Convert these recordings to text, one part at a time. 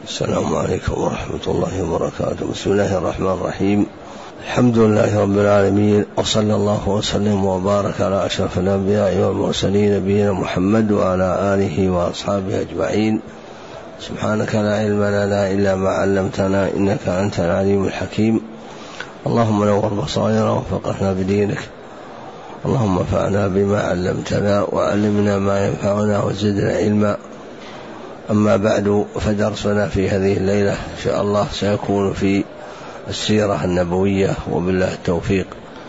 السلام عليكم ورحمة الله وبركاته. بسم الله الرحمن الرحيم. الحمد لله رب العالمين، وصلى الله وسلم وبارك على أشرف الأنبياء والمرسلين نبينا محمد وعلى آله وأصحابه أجمعين. سبحانك لا علم لنا إلا ما علمتنا إنك أنت العليم الحكيم. اللهم نور بصائرنا وفقهنا بدينك، اللهم انفعنا بما علمتنا وعلمنا ما ينفعنا وزدنا علما. أما بعد، فدرسنا في هذه الليلة إن شاء الله سيكون في السيرة النبوية، وبالله التوفيق.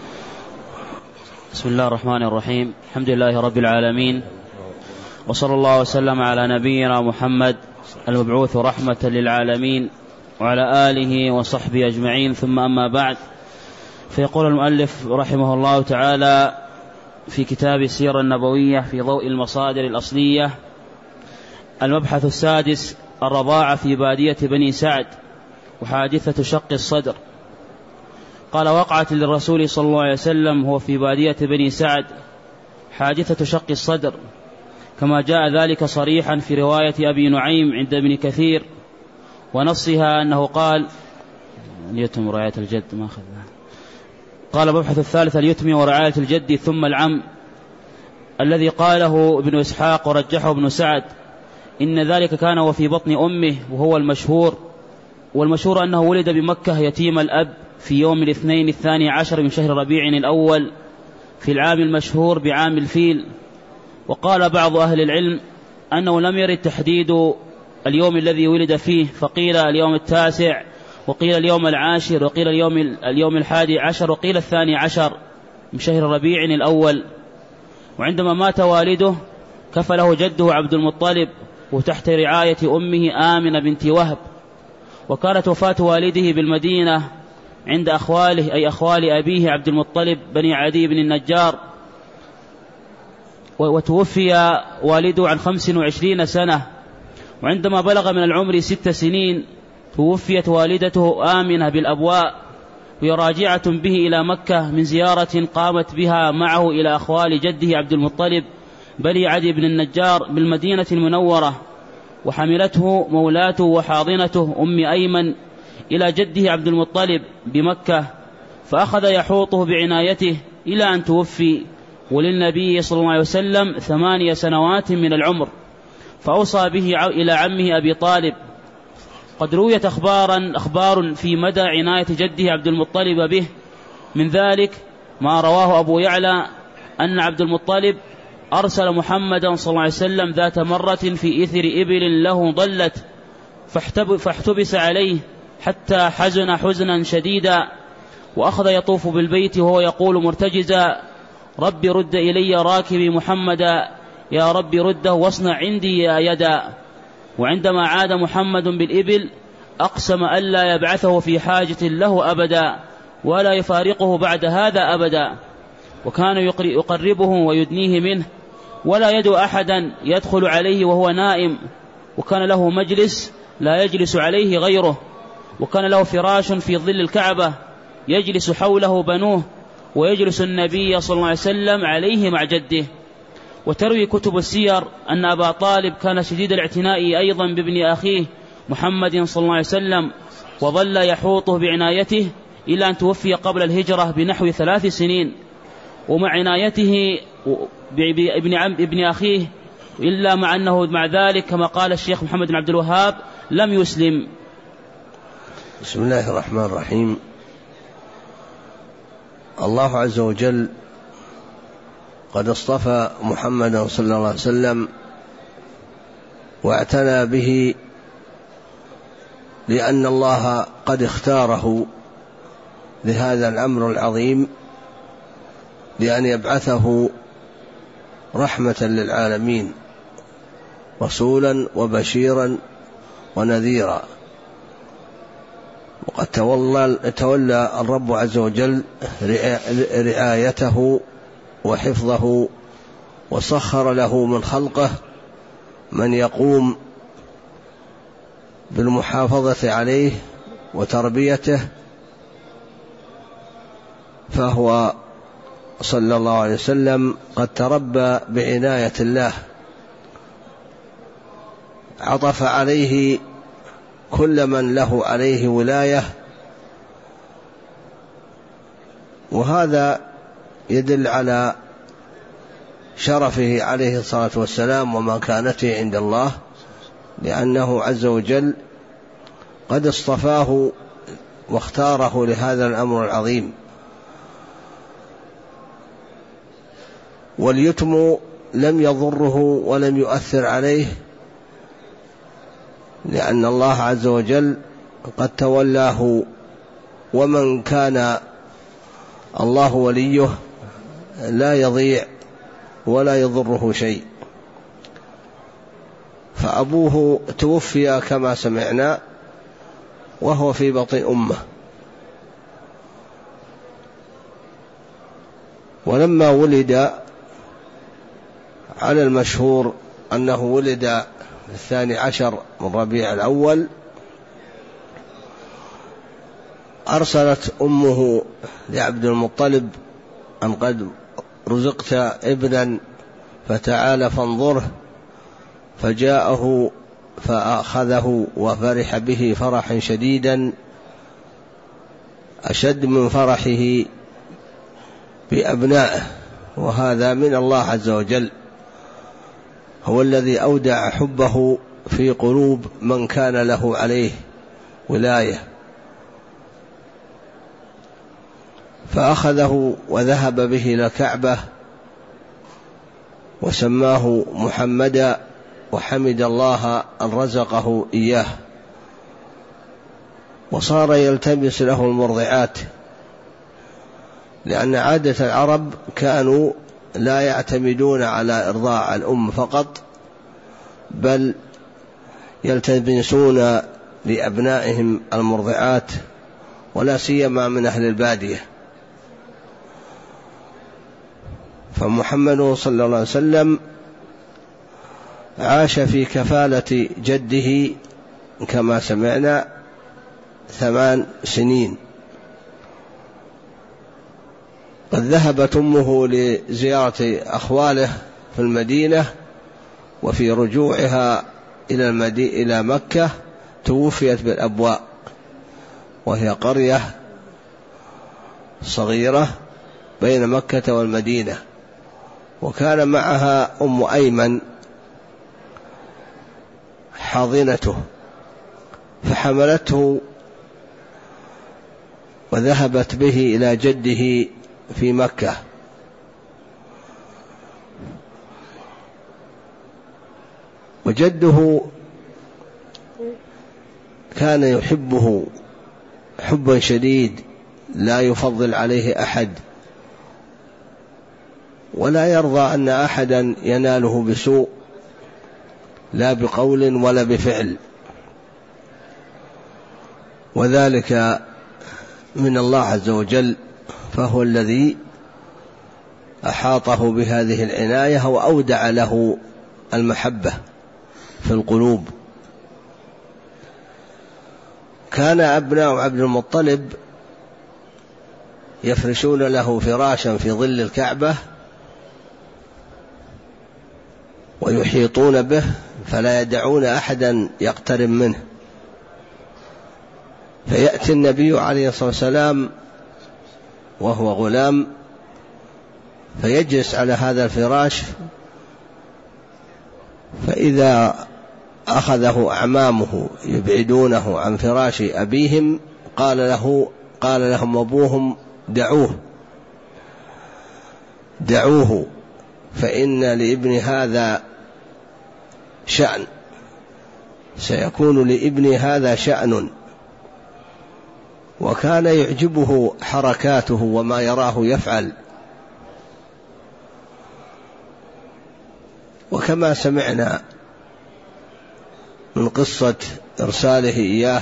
بسم الله الرحمن الرحيم. الحمد لله رب العالمين، وصلى الله وسلم على نبينا محمد المبعوث رحمة للعالمين وعلى آله وصحبه أجمعين، ثم أما بعد. فيقول المؤلف رحمه الله تعالى في كتاب السيرة النبوية في ضوء المصادر الأصلية: المبحث السادس: الرضاعة في بادية بني سعد وحادثة شق الصدر. قال: وقعت للرسول صلى الله عليه وسلم هو في بادية بني سعد حادثة شق الصدر، كما جاء ذلك صريحا في رواية أبي نعيم عند ابن كثير، ونصها أنه قال: اليتم ورعاية الجد ما أخذنا. قال: مبحث الثالث: اليتم ورعاية الجد ثم العم، الذي قاله ابن إسحاق ورجحه ابن سعد إن ذلك كان وفي بطن أمه، وهو المشهور. والمشهور أنه ولد بمكة يتيم الأب في يوم الاثنين 12 من شهر ربيع الأول في العام المشهور بعام الفيل. وقال بعض أهل العلم أنه لم يرد تحديد اليوم الذي ولد فيه، فقيل اليوم 9، وقيل اليوم 10، وقيل اليوم 11، وقيل 12 من شهر ربيع الأول. وعندما مات والده كفله جده عبد المطلب وتحت رعاية أمه آمنة بنت وهب. وكانت وفاة والده بالمدينة عند أخواله، أي أخوال أبيه عبد المطلب بني عدي بن النجار. وتوفي والده عن 25 سنة، وعندما بلغ من العمر 6 سنين توفيت والدته آمنة بالأبواء، وهي راجعة به إلى مكة من زيارة قامت بها معه إلى أخوال جده عبد المطلب بني عدي بن النجار بالمدينة المنورة. وحملته مولاته وحاضنته أم أيمن إلى جده عبد المطلب بمكة، فأخذ يحوطه بعنايته إلى أن توفي، وللنبي صلى الله عليه وسلم 8 سنوات من العمر، فأوصى به إلى عمه أبي طالب. قد رويت أخبار في مدى عناية جده عبد المطلب به، من ذلك ما رواه أبو يعلى أن عبد المطلب أرسل محمدا صلى الله عليه وسلم ذات مرة في إثر إبل له ضلت، فاحتبس عليه حتى حزن حزنا شديدا، وأخذ يطوف بالبيت وهو يقول مرتجزا: رب رد إلي راكبي محمدا، يا رب رده واصنع عندي يا يدا. وعندما عاد محمد بالإبل أقسم ألا يبعثه في حاجة له أبدا، ولا يفارقه بعد هذا أبدا، وكان يقربه ويدنيه منه، ولا يدعو أحدا يدخل عليه وهو نائم، وكان له مجلس لا يجلس عليه غيره، وكان له فراش في ظل الكعبة يجلس حوله بنوه، ويجلس النبي صلى الله عليه وسلم عليه مع جده. وتروي كتب السير أن أبا طالب كان شديد الاعتناء أيضا بابن أخيه محمد صلى الله عليه وسلم، وظل يحوطه بعنايته إلى أن توفي قبل الهجرة بنحو 3 سنين، ومع عنايته بابن أخيه، إلا مع أنه مع ذلك كما قال الشيخ محمد بن عبد الوهاب لم يسلم. بسم الله الرحمن الرحيم. الله عز وجل قد اصطفى محمدا صلى الله عليه وسلم واعتنى به، لأن الله قد اختاره لهذا الأمر العظيم، لأن يبعثه رحمة للعالمين، رسولا وبشيرا ونذيرا. وقد تولى الرب عز وجل رعايته وحفظه، وسخر له من خلقه من يقوم بالمحافظة عليه وتربيته، فهو صلى الله عليه وسلم قد تربى بعناية الله، عطف عليه كل من له عليه ولاية، وهذا يدل على شرفه عليه الصلاة والسلام ومكانته عند الله، لأنه عز وجل قد اصطفاه واختاره لهذا الأمر العظيم. واليتم لم يضره ولم يؤثر عليه، لأن الله عز وجل قد تولاه، ومن كان الله وليه لا يضيع ولا يضره شيء. فأبوه توفي كما سمعنا وهو في بطن أمه، ولما ولد على المشهور أنه ولد 12 من ربيع الأول، أرسلت أمه لعبد المطلب أن قد رزقت ابنا فتعال فانظره، فجاءه فأخذه وفرح به فرحا شديدا أشد من فرحه بأبنائه، وهذا من الله عز وجل، هو الذي أودع حبه في قلوب من كان له عليه ولاية. فأخذه وذهب به إلى الكعبة وسماه محمدا، وحمد الله أن رزقه إياه، وصار يلتمس له المرضعات، لأن عادة العرب كانوا لا يعتمدون على إرضاع الأم فقط، بل يلتمسون لأبنائهم المرضعات، ولا سيما من أهل البادية. فمحمد صلى الله عليه وسلم عاش في كفالة جده كما سمعنا 8 سنين. قد ذهبت أمه لزيارة أخواله في المدينة، وفي رجوعها إلى مكة توفيت بالأبواء، وهي قرية صغيرة بين مكة والمدينة، وكان معها أم أيمن حاضنته، فحملته وذهبت به إلى جده في مكة. وجده كان يحبه حبا شديد لا يفضل عليه أحد، ولا يرضى أن أحدا يناله بسوء، لا بقول ولا بفعل، وذلك من الله عز وجل، فهو الذي أحاطه بهذه العناية وأودع له المحبة في القلوب. كان أبناء عبد المطلب يفرشون له فراشا في ظل الكعبة ويحيطون به، فلا يدعون أحدا يقترب منه. فيأتي النبي عليه الصلاة والسلام وهو غلام، فيجلس على هذا الفراش، فإذا أخذه أعمامه يبعدونه عن فراش أبيهم قال لهم أبوهم دعوه فإن لابن هذا شأن، سيكون لابن هذا شأن. وكان يعجبه حركاته وما يراه يفعل. وكما سمعنا من قصة إرساله إياه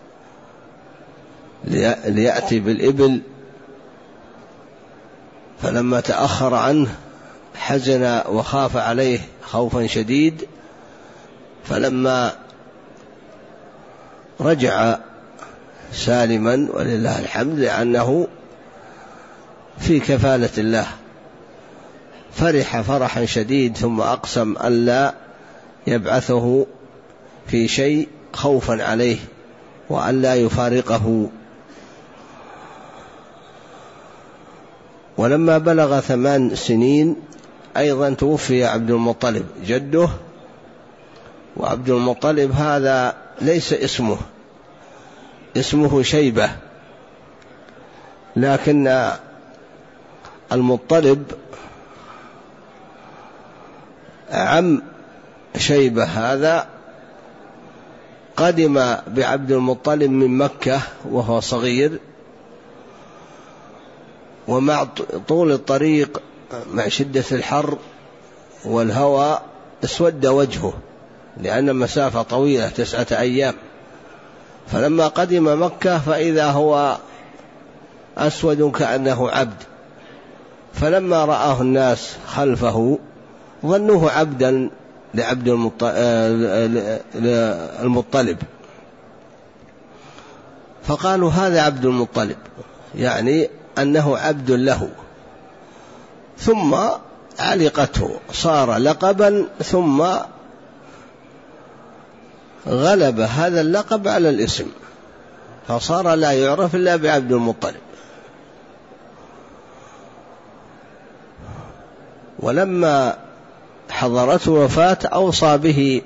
ليأتي بالإبل، فلما تأخر عنه حزن وخاف عليه خوفا شديد، فلما رجع سالما ولله الحمد لأنه في كفالة الله، فرح فرحا شديد، ثم أقسم ألا يبعثه في شيء خوفا عليه وأن لا يفارقه. ولما بلغ 8 سنين أيضا توفي عبد المطلب جده، وعبد المطلب هذا ليس اسمه شيبة، لكن المطلب عم شيبة هذا قدم بعبد المطلب من مكة وهو صغير، ومع طول الطريق مع شدة الحر والهواء اسود وجهه، لأن مسافة طويلة 9 أيام. فلما قدم مكة فإذا هو أسود كأنه عبد، فلما رآه الناس خلفه ظنوه عبدا لعبد المطلب، فقالوا هذا عبد المطلب، يعني أنه عبد له. ثم علقته، صار لقبا، ثم غلب هذا اللقب على الاسم، فصار لا يعرف إلا بعبد المطلب. ولما حضرته وفاة أوصى به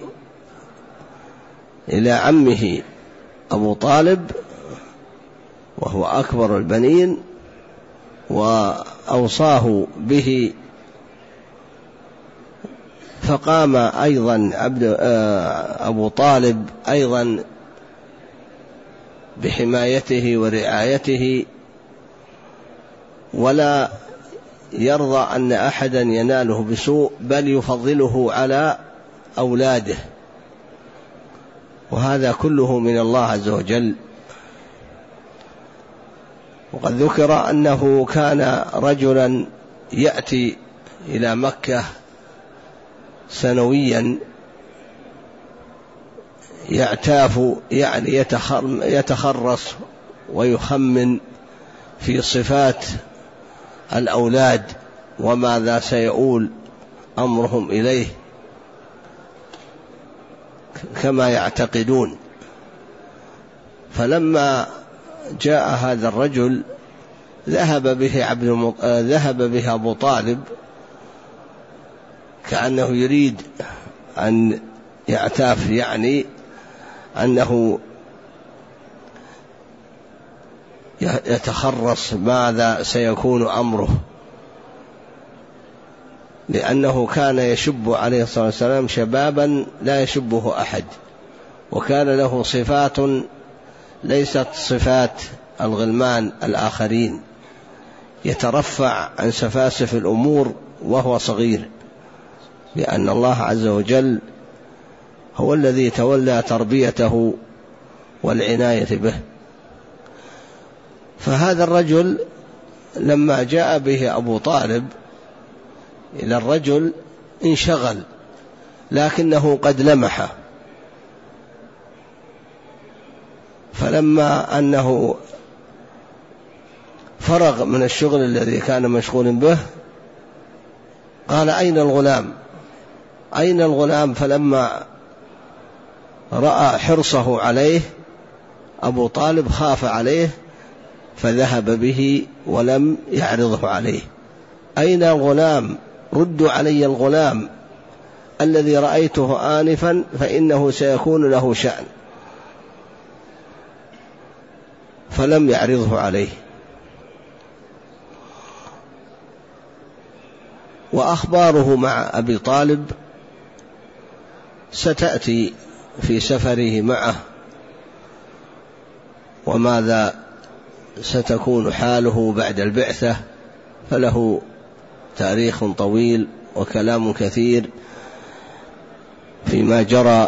إلى عمه أبو طالب وهو أكبر البنين، وأوصاه به، فقام أيضا أبو طالب أيضا بحمايته ورعايته، ولا يرضى أن أحدا يناله بسوء، بل يفضله على أولاده، وهذا كله من الله عز وجل. وقد ذكر أنه كان رجلا يأتي إلى مكة سنويا، يعتاف، يعني يتخرص ويخمن في صفات الأولاد وماذا سيؤول أمرهم إليه كما يعتقدون. فلما جاء هذا الرجل ذهب به أبو طالب كأنه يريد أن يعتاف، يعني أنه يتخرص ماذا سيكون أمره، لأنه كان يشب عليه الصلاة والسلام شبابا لا يشبه أحد، وكان له صفات ليست صفات الغلمان الآخرين، يترفع عن سفاسف الأمور وهو صغير، لأن الله عز وجل هو الذي تولى تربيته والعناية به. فهذا الرجل لما جاء به أبو طالب إلى الرجل انشغل، لكنه قد لمح، فلما أنه فرغ من الشغل الذي كان مشغول به قال أين الغلام؟ أين الغلام؟ فلما رأى حرصه عليه أبو طالب خاف عليه فذهب به ولم يعرضه عليه. أين الغلام؟ ردوا علي الغلام الذي رأيته آنفا فإنه سيكون له شأن، فلم يعرضه عليه. وأخباره مع أبي طالب ستأتي في سفره معه، وماذا ستكون حاله بعد البعثة، فله تاريخ طويل وكلام كثير فيما جرى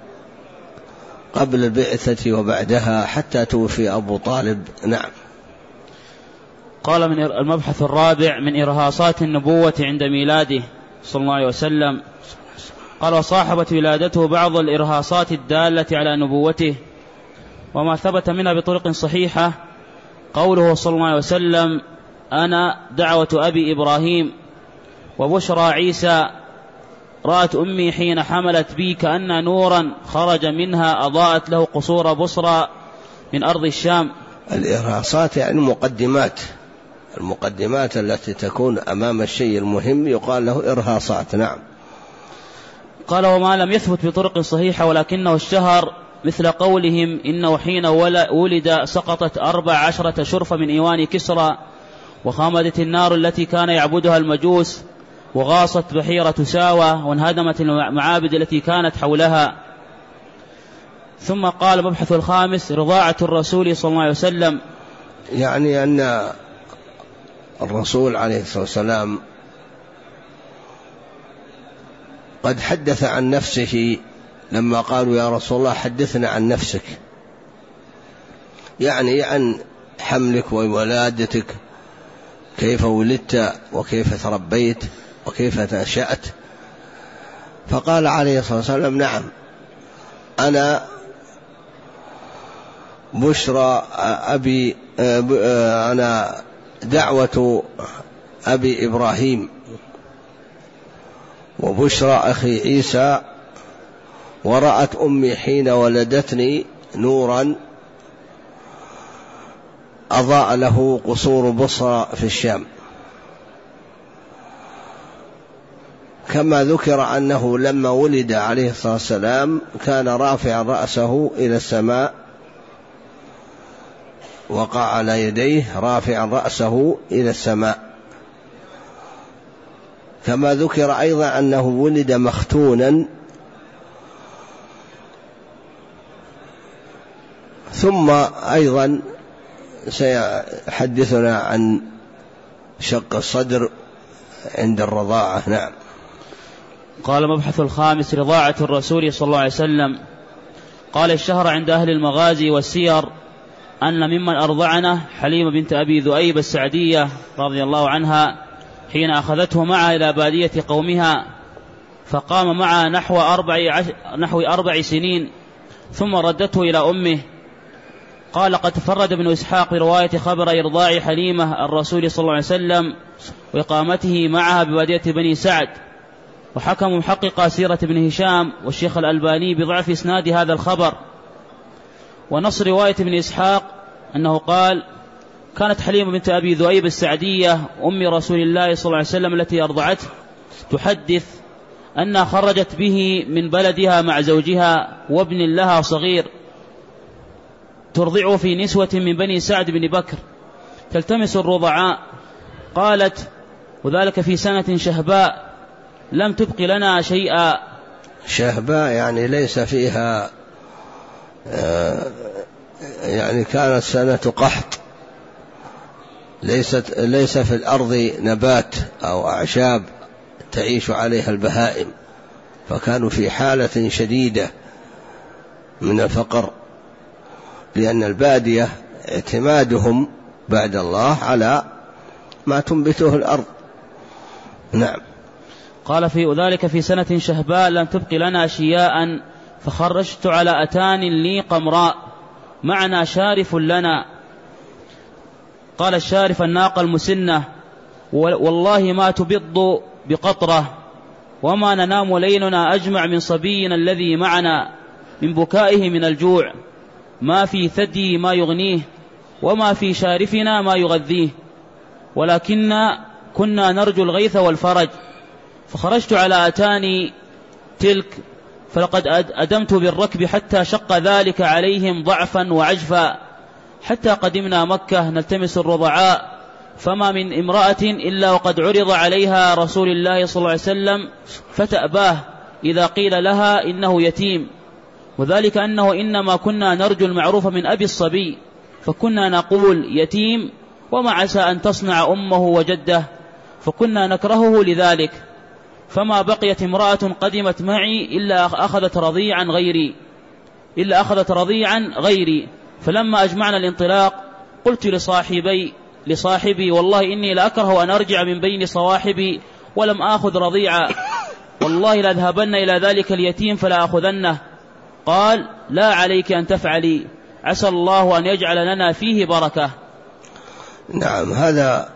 قبل البعثة وبعدها حتى توفي أبو طالب. نعم. قال من المبحث الرابع من إرهاصات النبوة عند ميلاده صلى الله عليه وسلم. قال وصاحبت ولادته بعض الإرهاصات الدالة على نبوته، وما ثبت منها بطرق صحيحة قوله صلى الله عليه وسلم أنا دعوة أبي إبراهيم وبشرى عيسى، رأت أمي حين حملت بي كأن نورا خرج منها أضاءت له قصور بصرى من أرض الشام. الإرهاصات يعني المقدمات التي تكون أمام الشيء المهم يقال له إرهاصات. نعم. قال وما لم يثبت بطرق صحيحة ولكنه اشتهر مثل قولهم إنه حين ولد سقطت 14 شرفة من إيوان كسرى وخامدت النار التي كان يعبدها المجوس وغاصت بحيرة ساوى وانهدمت المعابد التي كانت حولها. ثم قال مبحث الخامس رضاعة الرسول صلى الله عليه وسلم، يعني أن الرسول عليه الصلاة والسلام قد حدث عن نفسه لما قالوا يا رسول الله حدثنا عن نفسك، يعني عن حملك وولادتك، كيف ولدت وكيف تربيت وكيف نشأت. فقال عليه الصلاة والسلام نعم أنا بشرى أبي، أنا دعوة أبي إبراهيم وبشرى أخي عيسى، ورأت أمي حين ولدتني نورا أضاء له قصور بصرى في الشام. كما ذكر أنه لما ولد عليه الصلاة والسلام كان رافعا رأسه إلى السماء، وقع على يديه رافعا رأسه إلى السماء. كما ذكر أيضا أنه ولد مختونا، ثم أيضا سيحدثنا عن شق الصدر عند الرضاعة. نعم. قال مبحث الخامس رضاعة الرسول صلى الله عليه وسلم. قال الشهر عند أهل المغازي والسير أن ممن أرضعنا حليمة بنت أبي ذؤيب السعدية رضي الله عنها حين أخذته معها إلى بادية قومها فقام معها نحو 4 سنين ثم ردته إلى أمه. قال قد تفرد ابن إسحاق برواية خبر إرضاع حليمة الرسول صلى الله عليه وسلم وإقامته معها ببادية بني سعد، وحكم محقق سيرة ابن هشام والشيخ الألباني بضعف إسناد هذا الخبر. ونص رواية ابن إسحاق أنه قال كانت حليمة بنت أبي ذؤيب السعدية أم رسول الله صلى الله عليه وسلم التي أرضعته تحدث أنها خرجت به من بلدها مع زوجها وابن لها صغير ترضعه في نسوة من بني سعد بن بكر تلتمس الرضعاء. قالت وذلك في سنة شهباء لم تبق لنا شيئا. شهباء يعني ليس فيها، يعني كانت سنة قحط، ليس في الأرض نبات أو أعشاب تعيش عليها البهائم، فكانوا في حالة شديدة من الفقر، لأن البادية اعتمادهم بعد الله على ما تنبته الأرض. نعم. قال في ذلك في سنة شهباء لم تبق لنا شياء فخرجت على أتان لي قمراء معنا شارف لنا. قال الشارف الناقة المسنة والله ما تبض بقطرة وما ننام ليلنا أجمع من صبينا الذي معنا من بكائه من الجوع، ما في ثدي ما يغنيه وما في شارفنا ما يغذيه، ولكن كنا نرجو الغيث والفرج. فخرجت على أتاني تلك فلقد أدمت بالركب حتى شق ذلك عليهم ضعفا وعجفا، حتى قدمنا مكة نلتمس الرضعاء فما من امرأة إلا وقد عرض عليها رسول الله صلى الله عليه وسلم فتأباه إذا قيل لها إنه يتيم، وذلك أنه إنما كنا نرجو المعروف من أبي الصبي فكنا نقول يتيم وما عسى أن تصنع أمه وجده، فكنا نكرهه لذلك. فما بقيت امرأة قدمت معي إلا أخذت رضيعا غيري. فلما أجمعنا الانطلاق قلت لصاحبي والله إني لأكره أن أرجع من بين صواحبي ولم آخذ رضيعا، والله لأذهبن إلى ذلك اليتيم فلا أخذنه. قال لا عليك أن تفعلي، عسى الله أن يجعل لنا فيه بركة. نعم. هذا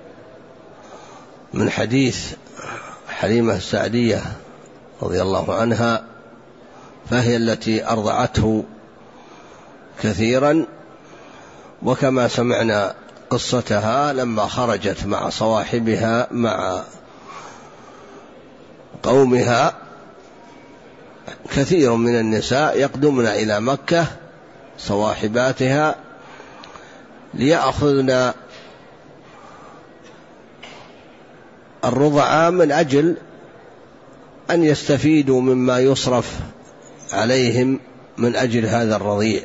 من حديث حليمة السعدية رضي الله عنها، فهي التي أرضعته كثيرا وكما سمعنا قصتها لما خرجت مع صواحبها مع قومها، كثير من النساء يقدمن إلى مكة صواحباتها ليأخذن الرضعاء من أجل أن يستفيدوا مما يصرف عليهم من أجل هذا الرضيع.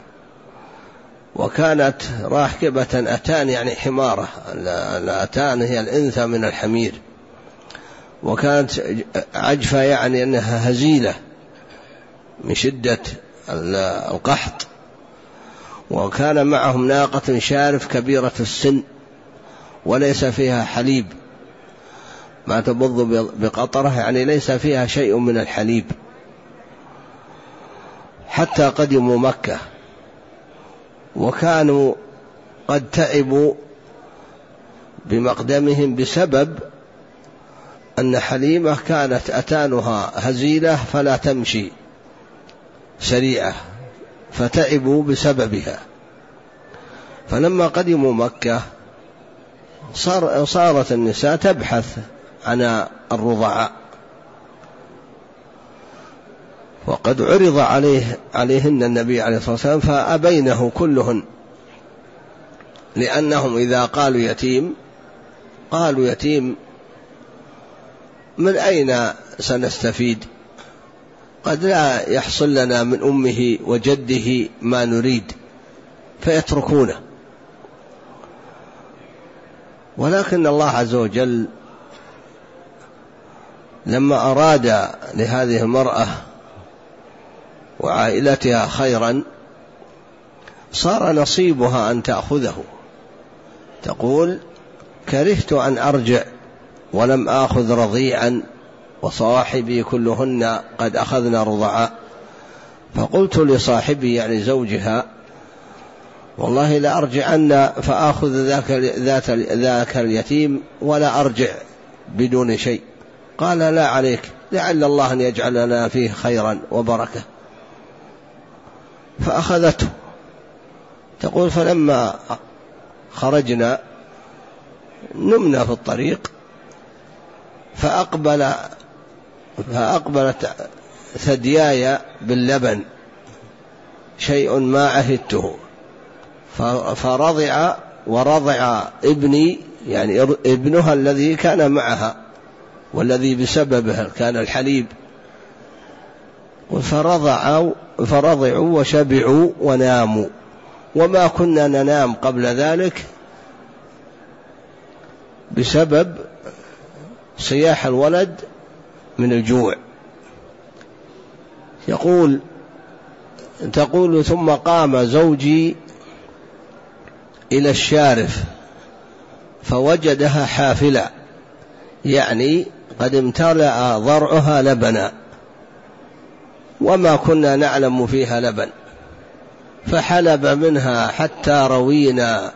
وكانت راكبة أتان، يعني حمارة، الأتان هي الأنثى من الحمير، وكانت عجفة يعني أنها هزيلة من شدة القحط، وكان معهم ناقة شارف كبيرة السن وليس فيها حليب، ما تبض بقطرة، يعني ليس فيها شيء من الحليب، حتى قدموا مكة، وكانوا قد تعبوا بمقدمهم بسبب أن حليمة كانت أتانها هزيلة فلا تمشي سريعة، فتعبوا بسببها. فلما قدموا مكة صارت النساء تبحث عن الرضعاء، وقد عرض عليهن النبي عليه الصلاة والسلام فأبينه كلهن، لأنهم إذا قالوا يتيم من أين سنستفيد؟ قد لا يحصل لنا من أمه وجده ما نريد، فيتركونه. ولكن الله عز وجل لما أراد لهذه المرأة وعائلتها خيرا صار نصيبها أن تأخذه. تقول: كرهت أن أرجع ولم آخذ رضيعا وصواحبي كلهن قد أخذنا رضعاء، فقلت لصاحبي يعني زوجها: والله لا أرجعن فآخذ ذاك اليتيم ولا أرجع بدون شيء. قال: لا عليك، لعل الله أن يجعل لنا فيه خيرا وبركة. فأخذته. تقول: فلما خرجنا نمنا في الطريق، فأقبلت ثدياي باللبن، شيء ما عهدته، ورضع ابني، يعني ابنها الذي كان معها والذي بسببه كان الحليب، فرضعوا وشبعوا وناموا، وما كنا ننام قبل ذلك بسبب صياح الولد من الجوع. تقول: ثم قام زوجي إلى الشارف فوجدها حافلة، يعني قد امتلأ ضرعها لبنا، وما كنا نعلم فيها لبن، فحلب منها حتى روينا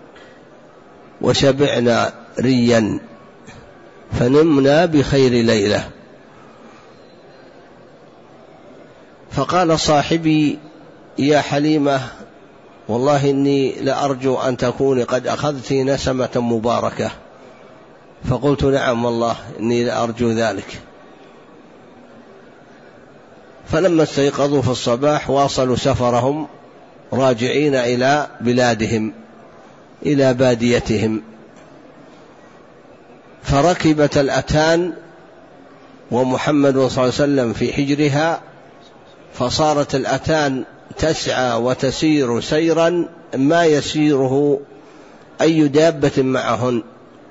وشبعنا ريا، فنمنا بخير ليلة. فقال صاحبي: يا حليمة، والله إني لأرجو أن تكوني قد أخذت نسمة مباركة. فقلت: نعم والله إني لأرجو ذلك. فلما استيقظوا في الصباح واصلوا سفرهم راجعين إلى بلادهم، إلى باديتهم، فركبت الأتان ومحمد صلى الله عليه وسلم في حجرها، فصارت الأتان تسعى وتسير سيرا ما يسيره أي دابة معهن،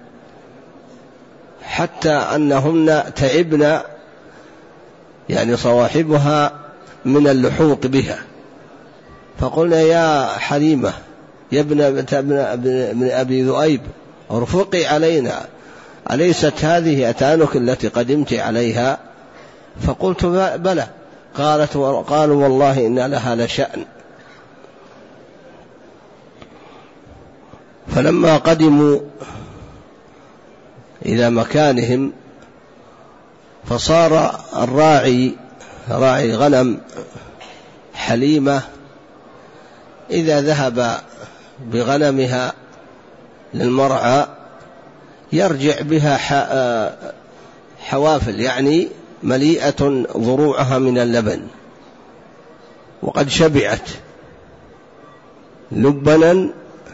حتى أنهن تعبن، يعني صواحبها، من اللحوق بها. فقلنا: يا حليمة يا ابن أبي ذؤيب، ارفقي علينا، أليست هذه أتانك التي قدمت عليها؟ فقلت: بلى. قالوا: والله إن لها لشأن. فلما قدموا إلى مكانهم، فصار راعي غنم حليمة إذا ذهب بغنمها للمرعى يرجع بها حوافل، يعني مليئة ضروعها من اللبن وقد شبعت لبنا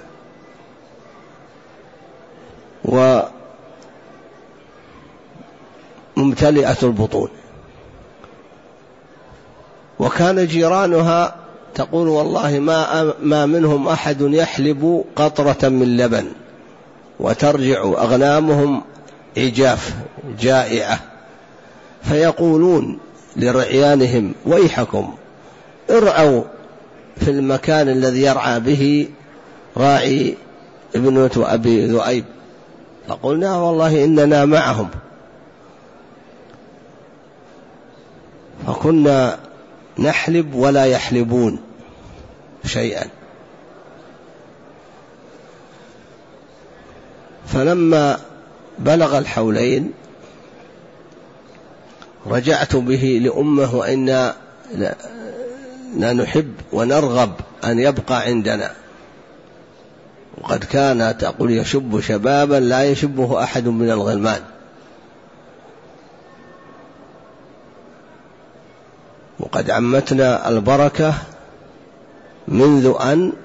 وممتلئة البطون. وكان جيرانها تقول والله ما منهم أحد يحلب قطرة من لبن، وترجع أغنامهم عجاف جائعة، فيقولون لرعيانهم ويحكم ارعوا في المكان الذي يرعى به راعي ابنة أبي ذؤيب. فقلنا والله إننا معهم، فكنا نحلب ولا يحلبون شيئا. فلما بلغ الحولين رجعت به لأمه وإنا لا نحب ونرغب أن يبقى عندنا، وقد كان تقول يشب شبابا لا يشبه أحد من الغلمان. وقد عمتنا البركة منذ أن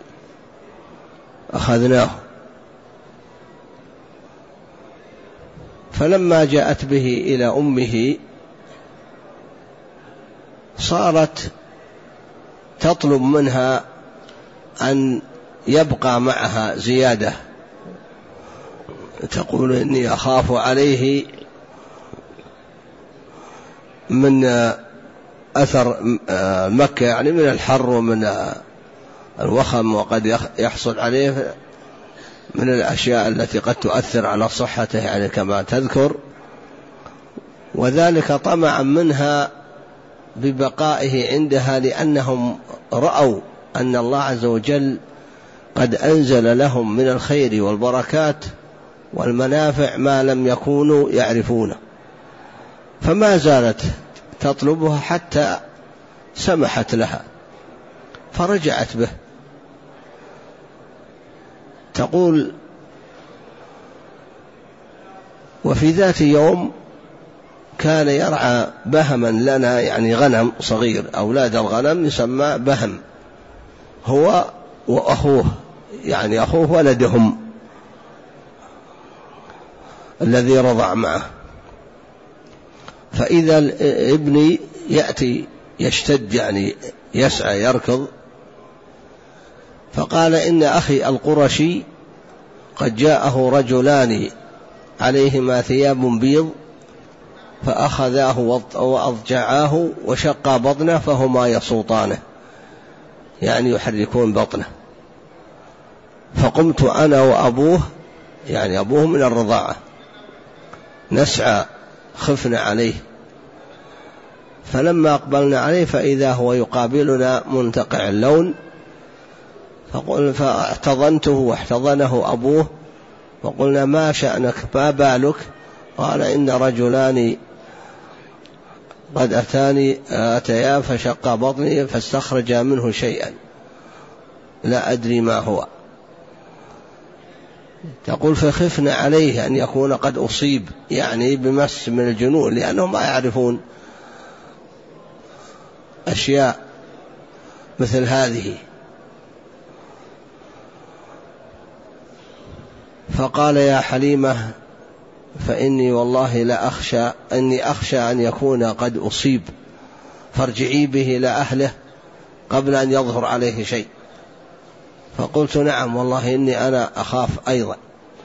أخذناه. فلما جاءت به إلى أمه صارت تطلب منها أن يبقى معها زيادة، تقول إني أخاف عليه من أثر مكة، يعني من الحر ومن الوخم، وقد يحصل عليه من الأشياء التي قد تؤثر على صحته، يعني كما تذكر، وذلك طمعا منها ببقائه عندها، لأنهم رأوا أن الله عز وجل قد أنزل لهم من الخير والبركات والمنافع ما لم يكونوا يعرفونه، فما زالت تطلبها حتى سمحت لها فرجعت به. تقول وفي ذات يوم كان يرعى بهما لنا، يعني غنم صغير، أولاد الغنم يسمى بهم، هو وأخوه، يعني أخوه ولدهم الذي رضع معه. فإذا ابني يأتي يشتد، يعني يسعى يركض، فقال إن أخي القرشي قد جاءه رجلان عليهما ثياب بيض فأخذاه وأضجعاه وشقا بطنه فهما يصوتانه، يعني يحركون بطنه. فقمت أنا وأبوه، يعني أبوه من الرضاعة، نسعى خفنا عليه، فلما أقبلنا عليه فإذا هو يقابلنا منتقع اللون، فاحتضنته واحتضنه أبوه، وقلنا ما شأنك ما بالك؟ قال إن رجلان قد أتيا فشق بطني فاستخرجا منه شيئا لا أدري ما هو. تقول فخفنا عليه أن يكون قد أصيب، يعني بمس من الجنون، لأنهم ما يعرفون أشياء مثل هذه. فقال يا حليمة فإني والله لا أخشى أن يكون قد أصيب، فارجعي به إلى أهله قبل أن يظهر عليه شيء. فقلت نعم والله إني أنا أخاف أيضا.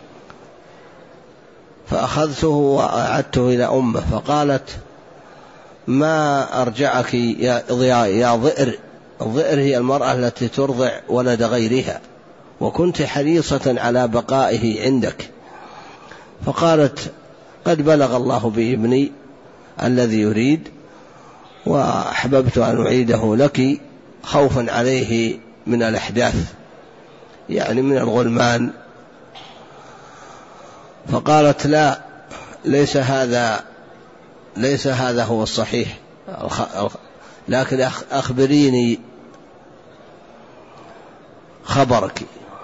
فأخذته وأعدته إلى أمه، فقالت ما أرجعك يا ضئر. الضئر هي المرأة التي ترضع ولد غيرها، وكنت حريصة على بقائه عندك. فقالت قد بلغ الله بابني الذي يريد، وأحببت أن أعيده لك خوفا عليه من الأحداث، يعني من الغلمان. فقالت لا، ليس هذا هو الصحيح، لكن أخبريني خبرك.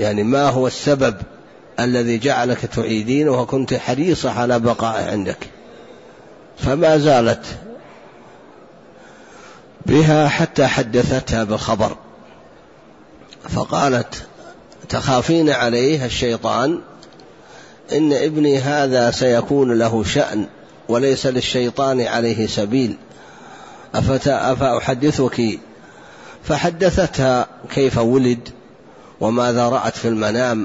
يعني ما هو السبب الذي جعلك تعيدين وكنت حريصة على بقاء عندك؟ فما زالت بها حتى حدثتها بالخبر، فقالت: تخافين عليه الشيطان، إن ابني هذا سيكون له شأن وليس للشيطان عليه سبيل، أفأحدثك؟ فحدثتها كيف ولد وماذا رأت في المنام،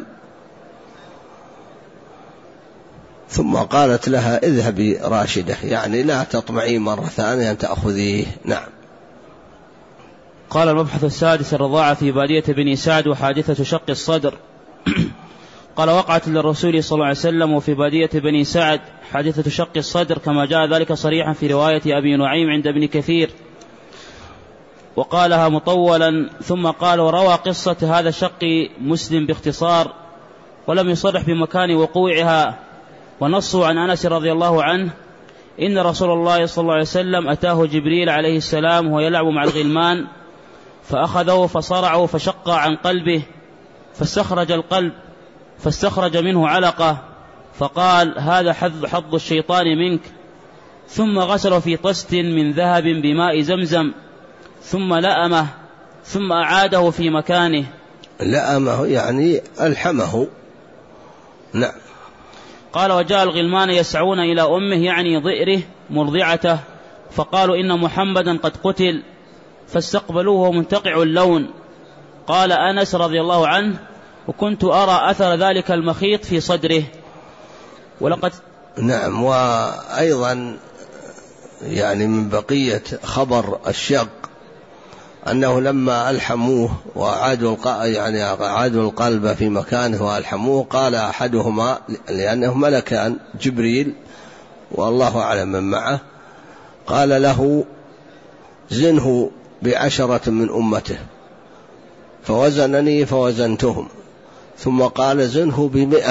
ثم قالت لها: اذهبي راشدة، يعني لا تطمعي مرة ثانية أن تأخذيه. نعم. قال: المبحث السادس: الرضاعة في بادية بني سعد وحادثة شق الصدر. قال: وقعت للرسول صلى الله عليه وسلم وفي بادية بني سعد حادثة شق الصدر، كما جاء ذلك صريحا في رواية أبي نعيم عند ابن كثير، وقالها مطولا، ثم قال: وروى قصة هذا الشق مسلم باختصار ولم يصرح بمكان وقوعها، ونصوا عن أنس رضي الله عنه: إن رسول الله صلى الله عليه وسلم أتاه جبريل عليه السلام وهو يلعب مع الغلمان، فأخذه فصرعه فشق عن قلبه، فاستخرج القلب فاستخرج منه علقة، فقال: هذا حظ الشيطان منك، ثم غسله في طست من ذهب بماء زمزم، ثم لأمه، ثم أعاده في مكانه. لأمه يعني ألحمه. نعم. قال: وجاء الغلمان يسعون إلى أمه، يعني ضئره مرضعته، فقالوا: إن محمدا قد قتل، فاستقبلوه منتقع اللون. قال أنس رضي الله عنه: وكنت أرى أثر ذلك المخيط في صدره. ولقد نعم. وأيضا يعني من بقية خبر الشق أنه لما ألحموه وأعادوا القلب في مكانه وألحموه، قال أحدهما، لأنه ملكان جبريل والله أعلم من معه، قال له: زنه ب10 من أمته، فوزنني فوزنتهم، ثم قال: زنه ب100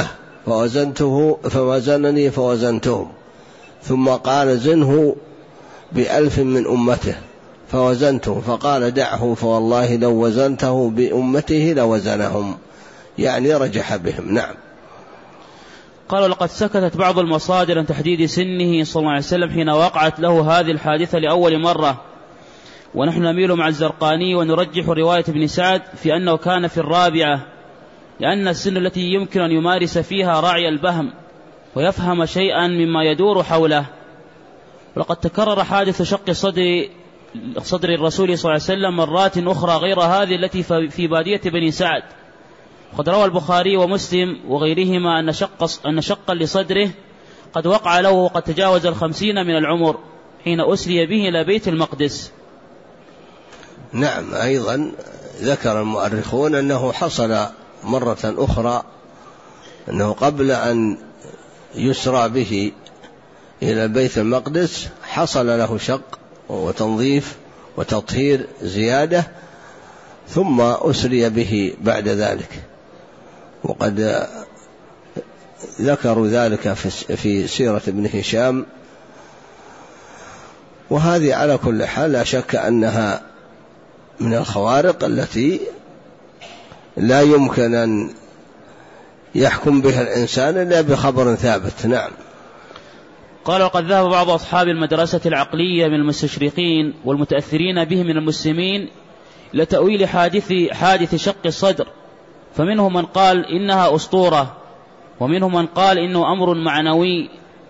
فوزنني فوزنتهم، ثم قال: زنه ب1000 من أمته فوزنته، فقال: دعه فوالله لو وزنته بأمته لوزنهم، يعني رجح بهم. نعم. قالوا: لقد سكتت بعض المصادر عن تحديد سنه صلى الله عليه وسلم حين وقعت له هذه الحادثة لأول مرة، ونحن نميل مع الزرقاني ونرجح رواية ابن سعد في أنه كان في 4، لأن السن التي يمكن أن يمارس فيها راعي البهم ويفهم شيئا مما يدور حوله. ولقد تكرر حادث شق صدر الرسول صلى الله عليه وسلم مرات أخرى غير هذه التي في بادية بني سعد. قد روى البخاري ومسلم وغيرهما أن شقا لصدره قد وقع له وقد تجاوز 50 من العمر حين أسري به إلى بيت المقدس. نعم. أيضا ذكر المؤرخون أنه حصل مرة أخرى أنه قبل أن يسرى به إلى بيت المقدس حصل له شق وتنظيف وتطهير زيادة، ثم أسري به بعد ذلك، وقد ذكروا ذلك في سيرة ابن هشام. وهذه على كل حال لا شك أنها من الخوارق التي لا يمكن أن يحكم بها الإنسان إلا بخبر ثابت. نعم. قال: وقد ذهب بعض أصحاب المدرسة العقلية من المستشرقين والمتأثرين به من المسلمين إلى تأويل حادث شق الصدر، فمنهم من قال إنها أسطورة، ومنهم من قال إنه أمر معنوي،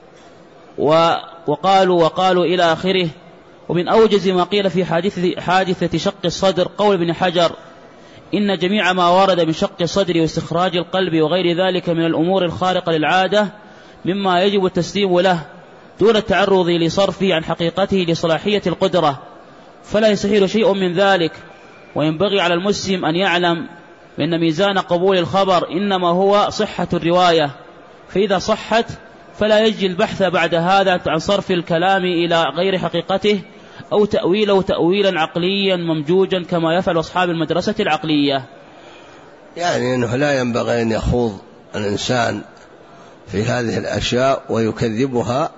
وقالوا إلى آخره. ومن أوجز ما قيل في حادثة شق الصدر قول ابن حجر: إن جميع ما ورد من شق الصدر واستخراج القلب وغير ذلك من الأمور الخارقة للعادة مما يجب التسليم له دون التعرض لصرفه عن حقيقته لصلاحية القدرة، فلا يستحيل شيء من ذلك. وينبغي على المسلم أن يعلم بأن ميزان قبول الخبر إنما هو صحة الرواية، فإذا صحت فلا يجي البحث بعد هذا عن صرف الكلام إلى غير حقيقته أو تأويله تأويلا عقليا ممجوجا كما يفعل أصحاب المدرسة العقلية. يعني أنه لا ينبغي أن يخوض الإنسان في هذه الأشياء ويكذبها،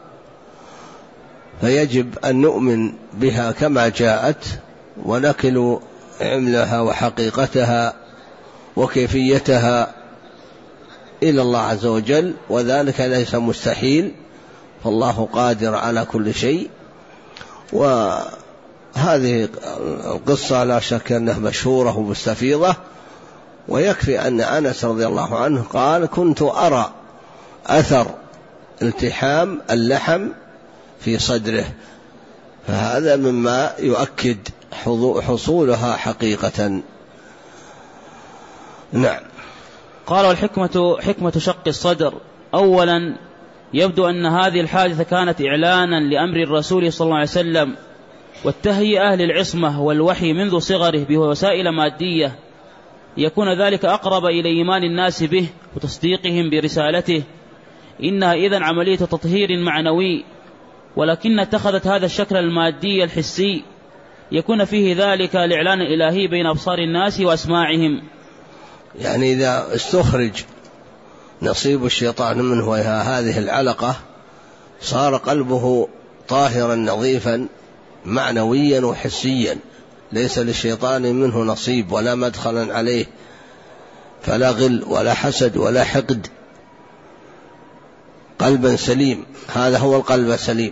فيجب أن نؤمن بها كما جاءت ونكل عملها وحقيقتها وكيفيتها إلى الله عز وجل، وذلك ليس مستحيل، فالله قادر على كل شيء. وهذه القصة لا شك أنها مشهورة ومستفيضة، ويكفي أن أنس رضي الله عنه قال: كنت أرى أثر التحام اللحم في صدره، فهذا مما يؤكد حصولها حقيقة. نعم. قال: والحكمة حكمة شق الصدر. أولا، يبدو أن هذه الحادثة كانت إعلانا لأمر الرسول صلى الله عليه وسلم والتهيئة للعصمة والوحي منذ صغره بوسائل مادية، يكون ذلك أقرب إلى إيمان الناس به وتصديقهم برسالته. إنها إذن عملية تطهير معنوي، ولكن اتخذت هذا الشكل المادي الحسي، يكون فيه ذلك الإعلان الإلهي بين أبصار الناس وأسماعهم. يعني إذا استخرج نصيب الشيطان منه وهي هذه العلقة، صار قلبه طاهرا نظيفا معنويا وحسيا، ليس للشيطان منه نصيب ولا مدخلا عليه، فلا غل ولا حسد ولا حقد، قلبا سليم. هذا هو القلب السليم،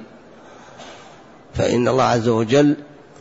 فإن الله عز وجل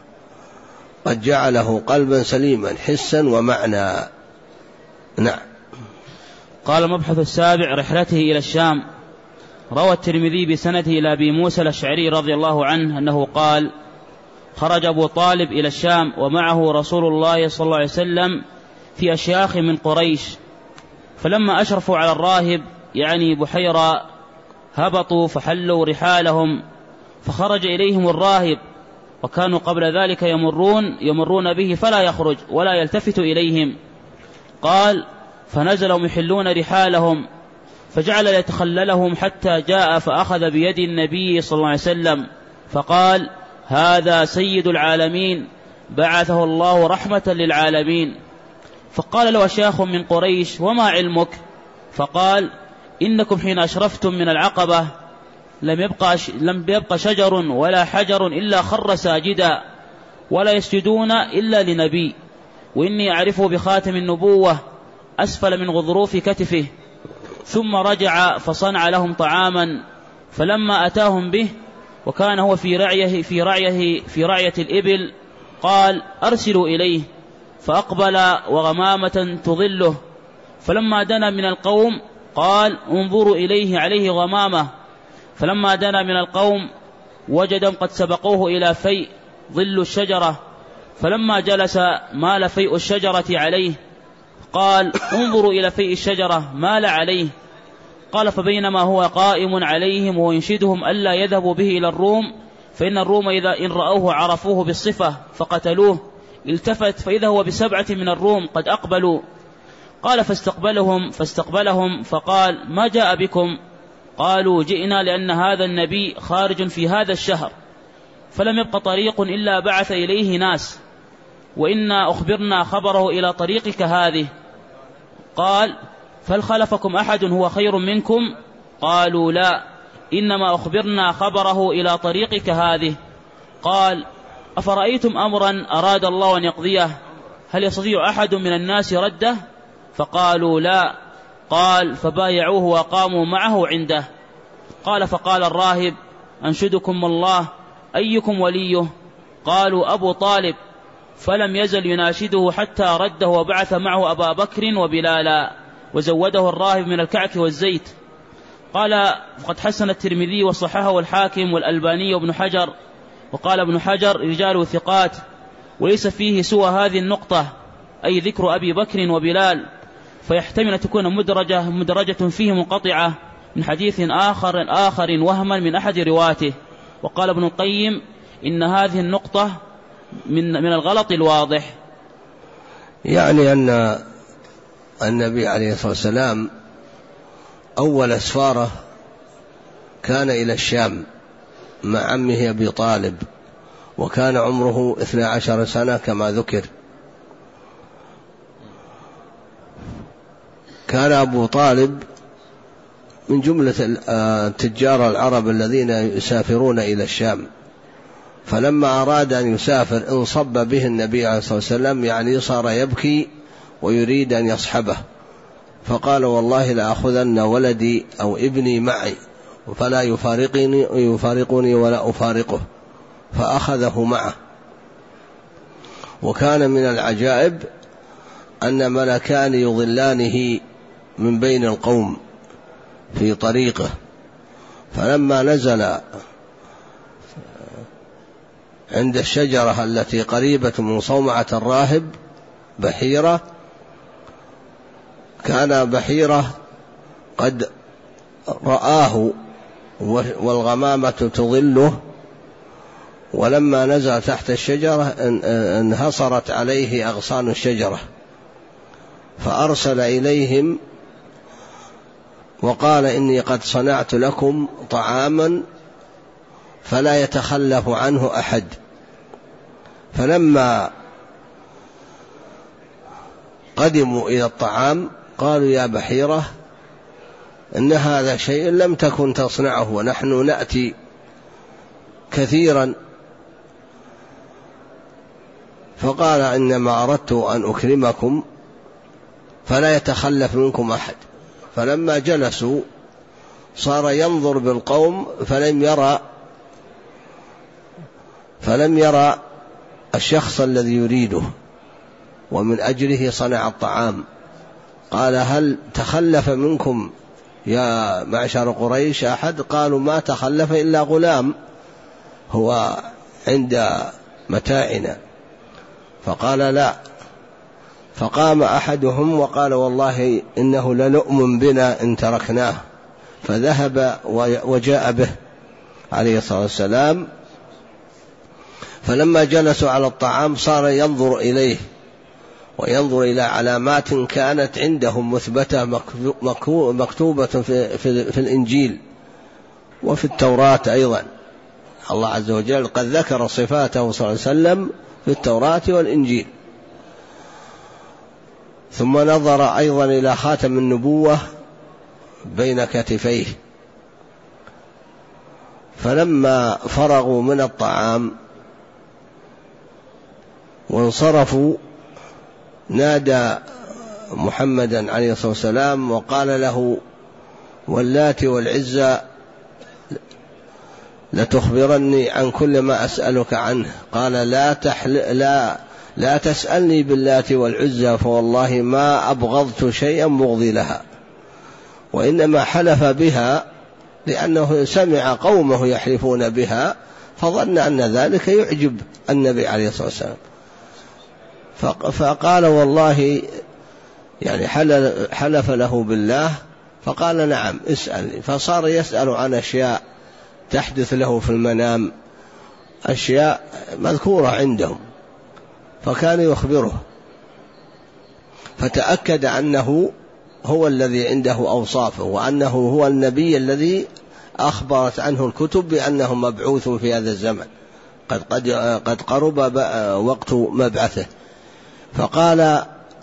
قد جعله قلبا سليما حسا ومعنى. نعم. قال: المبحث السابع: رحلته إلى الشام. روى الترمذي بسنده إلى أبي موسى الأشعري رضي الله عنه أنه قال: خرج أبو طالب إلى الشام ومعه رسول الله صلى الله عليه وسلم في أشياخ من قريش، فلما أشرفوا على الراهب يعني بحيرة هبطوا فحلوا رحالهم، فخرج إليهم الراهب، وكانوا قبل ذلك يمرون به فلا يخرج ولا يلتفت إليهم. قال: فنزلوا يحلون رحالهم، فجعل يتخللهم حتى جاء فأخذ بيد النبي صلى الله عليه وسلم فقال: هذا سيد العالمين بعثه الله رحمة للعالمين. فقال له أشياخ من قريش: وما علمك؟ فقال: إنكم حين أشرفتم من العقبة لم يبق شجر ولا حجر إلا خر ساجدا، ولا يسجدون إلا لنبي، وإني أعرفه بخاتم النبوة أسفل من غضروف كتفه. ثم رجع فصنع لهم طعاما، فلما أتاهم به وكان هو في رعية الإبل قال: أرسلوا إليه، فأقبل وغمامة تظله، فلما دنا من القوم قال: انظروا إليه عليه غمامة، فلما دنا من القوم وجدهم قد سبقوه إلى فيء ظل الشجرة، فلما جلس مال فيء الشجرة عليه، قال: انظروا إلى فيء الشجرة مال عليه. قال: فبينما هو قائم عليهم وينشدهم ألا يذهبوا به إلى الروم، فإن الروم إن رأوه عرفوه بالصفة فقتلوه، التفت فإذا هو ب7 من الروم قد أقبلوا. قال: فاستقبلهم فقال: ما جاء بكم؟ قالوا: جئنا لأن هذا النبي خارج في هذا الشهر، فلم يبق طريق إلا بعث إليه ناس، وإنا أخبرنا خبره إلى طريقك هذه. قال: فهل خلفكم أحد هو خير منكم؟ قالوا: لا، إنما أخبرنا خبره إلى طريقك هذه. قال: أفرأيتم أمرا أراد الله أن يقضيه، هل يستطيع أحد من الناس رده؟ فقالوا: لا. قال: فبايعوه وقاموا معه عنده. قال: فقال الراهب: أنشدكم الله، أيكم وليه؟ قالوا: أبو طالب. فلم يزل يناشده حتى رده وبعث معه أبا بكر وبلالا، وزوده الراهب من الكعك والزيت. قال: فقد حسن الترمذي وصححه والحاكم والألباني وابن حجر. وقال ابن حجر: رجال ثقات، وليس فيه سوى هذه النقطة، أي ذكر أبي بكر وبلال، فيحتمل أن تكون مدرجة فيه منقطعة من حديث آخر وهما من أحد رواته. وقال ابن القيم: إن هذه النقطة من الغلط الواضح. يعني أن النبي عليه الصلاة والسلام أول أسفاره كان إلى الشام مع عمه أبي طالب، وكان عمره 12 سنة كما ذكر. كان أبو طالب من جملة التجار العرب الذين يسافرون إلى الشام، فلما أراد أن يسافر انصب به النبي عليه الصلاة والسلام، يعني صار يبكي ويريد أن يصحبه، فقال والله لأخذن ولدي أو ابني معي فلا يفارقني ولا أفارقه، فأخذه معه. وكان من العجائب أن ملكان يظلانه من بين القوم في طريقه، فلما نزل عند الشجرة التي قريبة من صومعة الراهب بحيرة، كان بحيرة قد رآه والغمامة تظله، ولما نزل تحت الشجرة انهصرت عليه أغصان الشجرة، فأرسل إليهم وقال إني قد صنعت لكم طعاما فلا يتخلف عنه أحد. فلما قدموا إلى الطعام قالوا يا بحيرة إن هذا شيء لم تكن تصنعه ونحن نأتي كثيرا، فقال إنما أردت أن أكرمكم فلا يتخلف منكم أحد. فلما جلسوا صار ينظر بالقوم فلم يرى الشخص الذي يريده ومن أجله صنع الطعام. قال هل تخلف منكم يا معشر قريش أحد؟ قالوا ما تخلف إلا غلام هو عند متاعنا. فقال لا. فقام أحدهم وقال والله إنه للؤم بنا إن تركناه، فذهب وجاء به عليه الصلاة والسلام. فلما جلسوا على الطعام صار ينظر إليه وينظر إلى علامات كانت عندهم مثبتة مكتوبة في الإنجيل وفي التوراة أيضا. الله عز وجل قد ذكر صفاته صلى الله عليه وسلم في التوراة والإنجيل. ثم نظر أيضا إلى خاتم النبوة بين كتفيه. فلما فرغوا من الطعام وانصرفوا نادى محمدا عليه الصلاة والسلام وقال له واللات والعزى لتخبرني عن كل ما أسألك عنه. قال لا تسألني باللات والعزى فوالله ما أبغضت شيئا بغضي لها، وإنما حلف بها لأنه سمع قومه يحلفون بها فظن أن ذلك يعجب النبي عليه الصلاة والسلام. فقال والله يعني حلف له بالله. فقال نعم اسألني. فصار يسأل عن أشياء تحدث له في المنام، أشياء مذكورة عندهم، فكان يخبره، فتأكد أنه هو الذي عنده أوصافه وأنه هو النبي الذي أخبرت عنه الكتب بأنه مبعوث في هذا الزمن، قد قرب وقت مبعثه. فقال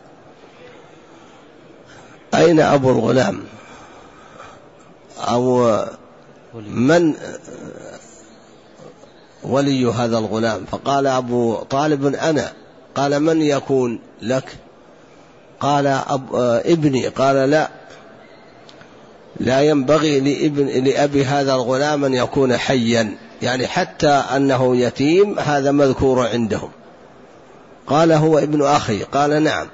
أين أبو الغلام أو من ولي هذا الغلام؟ فقال أبو طالب أنا. قال من يكون لك؟ قال ابني. قال لا ينبغي لأبي هذا الغلام أن يكون حيا، يعني حتى أنه يتيم هذا مذكور عندهم. قال هو ابن أخي. قال نعم.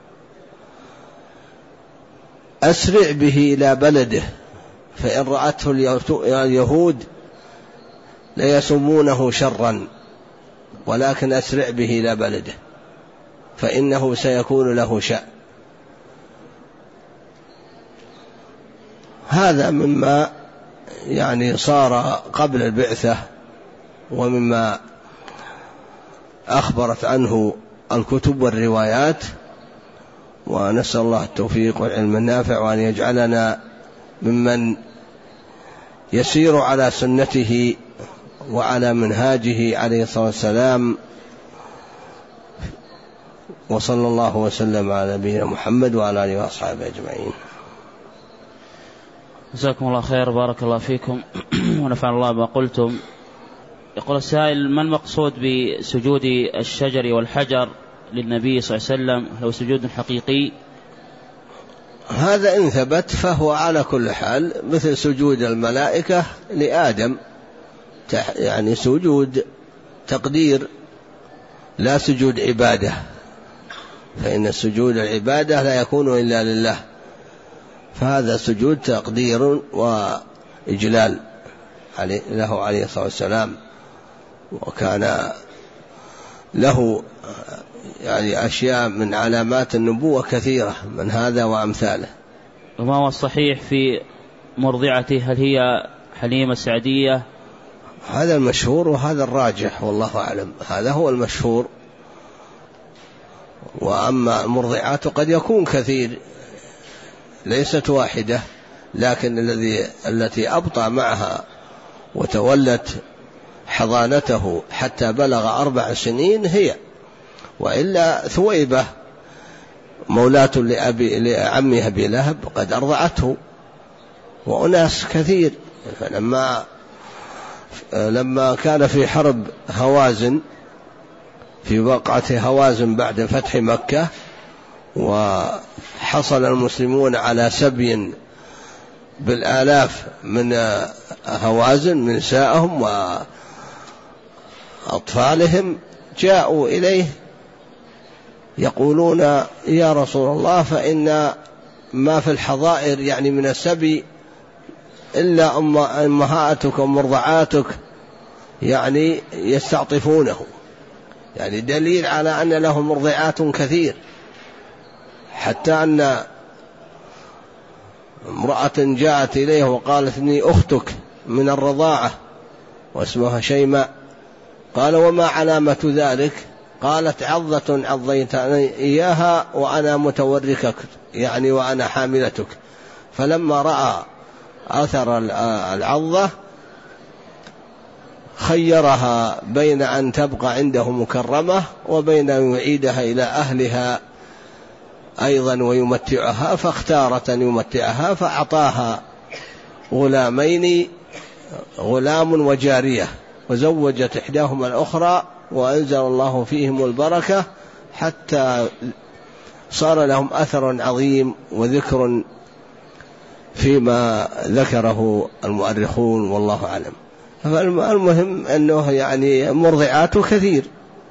أسرع به إلى بلده فإن رأته اليهود ليسمونه شرا، ولكن أسرع به إلى بلده فإنه سيكون له شأن. هذا مما يعني صار قبل البعثة ومما أخبرت عنه الكتب والروايات. ونسأل الله التوفيق والعلم النافع، وأن يجعلنا ممن يسير على سنته وعلى منهاجه عليه الصلاة والسلام. وصلى الله وسلم على نبينا محمد وعلى آله وأصحابه أجمعين. جزاكم الله خير، بارك الله فيكم ونفع الله ما قلتم. يقول السائل: ما المقصود بسجود الشجر والحجر للنبي صلى الله عليه وسلم هو سجود حقيقي؟ هذا إن ثبت فهو على كل حال مثل سجود الملائكة لآدم، يعني سجود تقدير لا سجود عبادة، فإن سجود العبادة لا يكون إلا لله، فهذا سجود تقدير وإجلال له عليه الصلاة والسلام، وكان له يعني أشياء من علامات النبوة كثيرة من هذا وأمثاله. وما هو الصحيح في مرضعته؟ هل هي حليمة السعدية؟ هذا المشهور وهذا الراجح والله أعلم، هذا هو المشهور. وأما مرضعاته قد يكون كثير ليست واحدة، لكن التي أبطأ معها وتولت حضانته حتى بلغ 4 سنين هي، وإلا ثويبة مولاة لعمه أبي لهب قد أرضعته، وأناس كثير. لما كان في حرب هوازن، في وقعة هوازن بعد فتح مكة، وحصل المسلمون على سبي بالآلاف من هوازن من نسائهم وأطفالهم، جاءوا إليه يقولون يا رسول الله فإن ما في الحظائر يعني من السبي إلا أمهاتك ومرضعاتك يعني يستعطفونه، يعني دليل على أن له مرضعات كثير، حتى أن امرأة جاءت إليه وقالت إني أختك من الرضاعة واسمها شيماء، قال وما علامة ذلك؟ قالت عضة عضيتني إياها وأنا متوركك، يعني وأنا حاملتك. فلما رأى أثر العضة خيرها بين أن تبقى عنده مكرمة وبين أن يعيدها إلى أهلها أيضا ويمتعها، فاختارت أن يمتعها، فأعطاها غلامين، غلام وجارية، وزوجت إحداهما الأخرى، وأنزل الله فيهم البركة حتى صار لهم أثر عظيم وذكر فيما ذكره المؤرخون والله أعلم. فالمهم أنه يعني مرضعات كثير.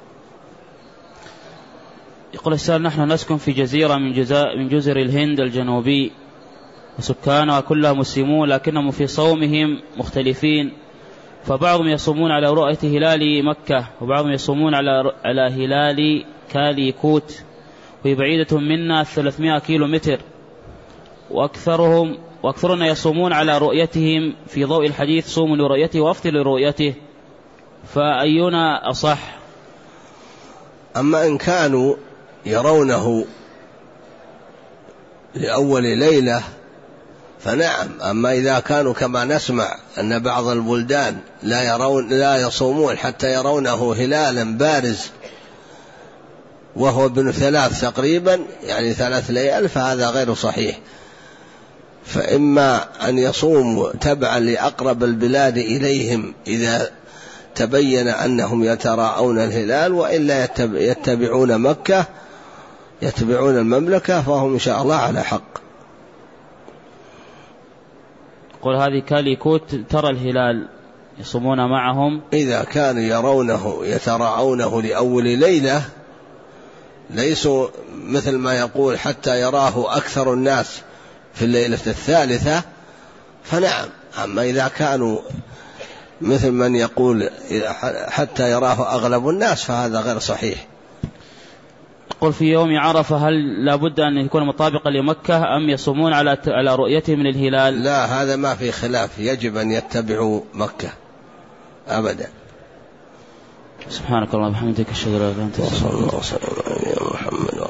يقول السائل: نحن نسكن في جزيرة من جزر الهند الجنوبي، وسكانها كلها مسلمون، لكنهم في صومهم مختلفين، فبعضهم يصومون على رؤية هلال مكة، وبعضهم يصومون على هلال كاليكوت، وهي بعيدة منا 300 كيلو متر، وأكثرنا يصومون على رؤيتهم في ضوء الحديث صوموا لرؤيته وافطروا لرؤيته، فأينا أصح؟ أما إن كانوا يرونه لأول ليلة فنعم، أما إذا كانوا كما نسمع أن بعض البلدان لا يصومون حتى يرونه هلالا بارز وهو ابن 3 تقريبا، يعني 3 ليال، فهذا غير صحيح. فإما أن يصوموا تبعا لأقرب البلاد إليهم إذا تبين أنهم يتراءون الهلال، وإلا يتبعون مكة، يتبعون المملكة، فهم إن شاء الله على حق. قل هذه كاليكوت ترى الهلال يصومون معهم؟ إذا كانوا يرونه يتراءونه لأول ليلة، ليسوا مثل ما يقول حتى يراه أكثر الناس في الليلة الثالثة فنعم. أما إذا كانوا مثل من يقول حتى يراه أغلب الناس فهذا غير صحيح. قل في يوم عرفة هل لابد أن يكون مطابقا لمكة أم يصومون على رؤيته من الهلال؟ لا، هذا ما في خلاف، يجب أن يتبعوا مكة أبدا. سبحانك اللهم وبحمدك أشهد أن لا إله إلا أنت أستغفرك وأتوب إليك. صلى الله عليه وسلم.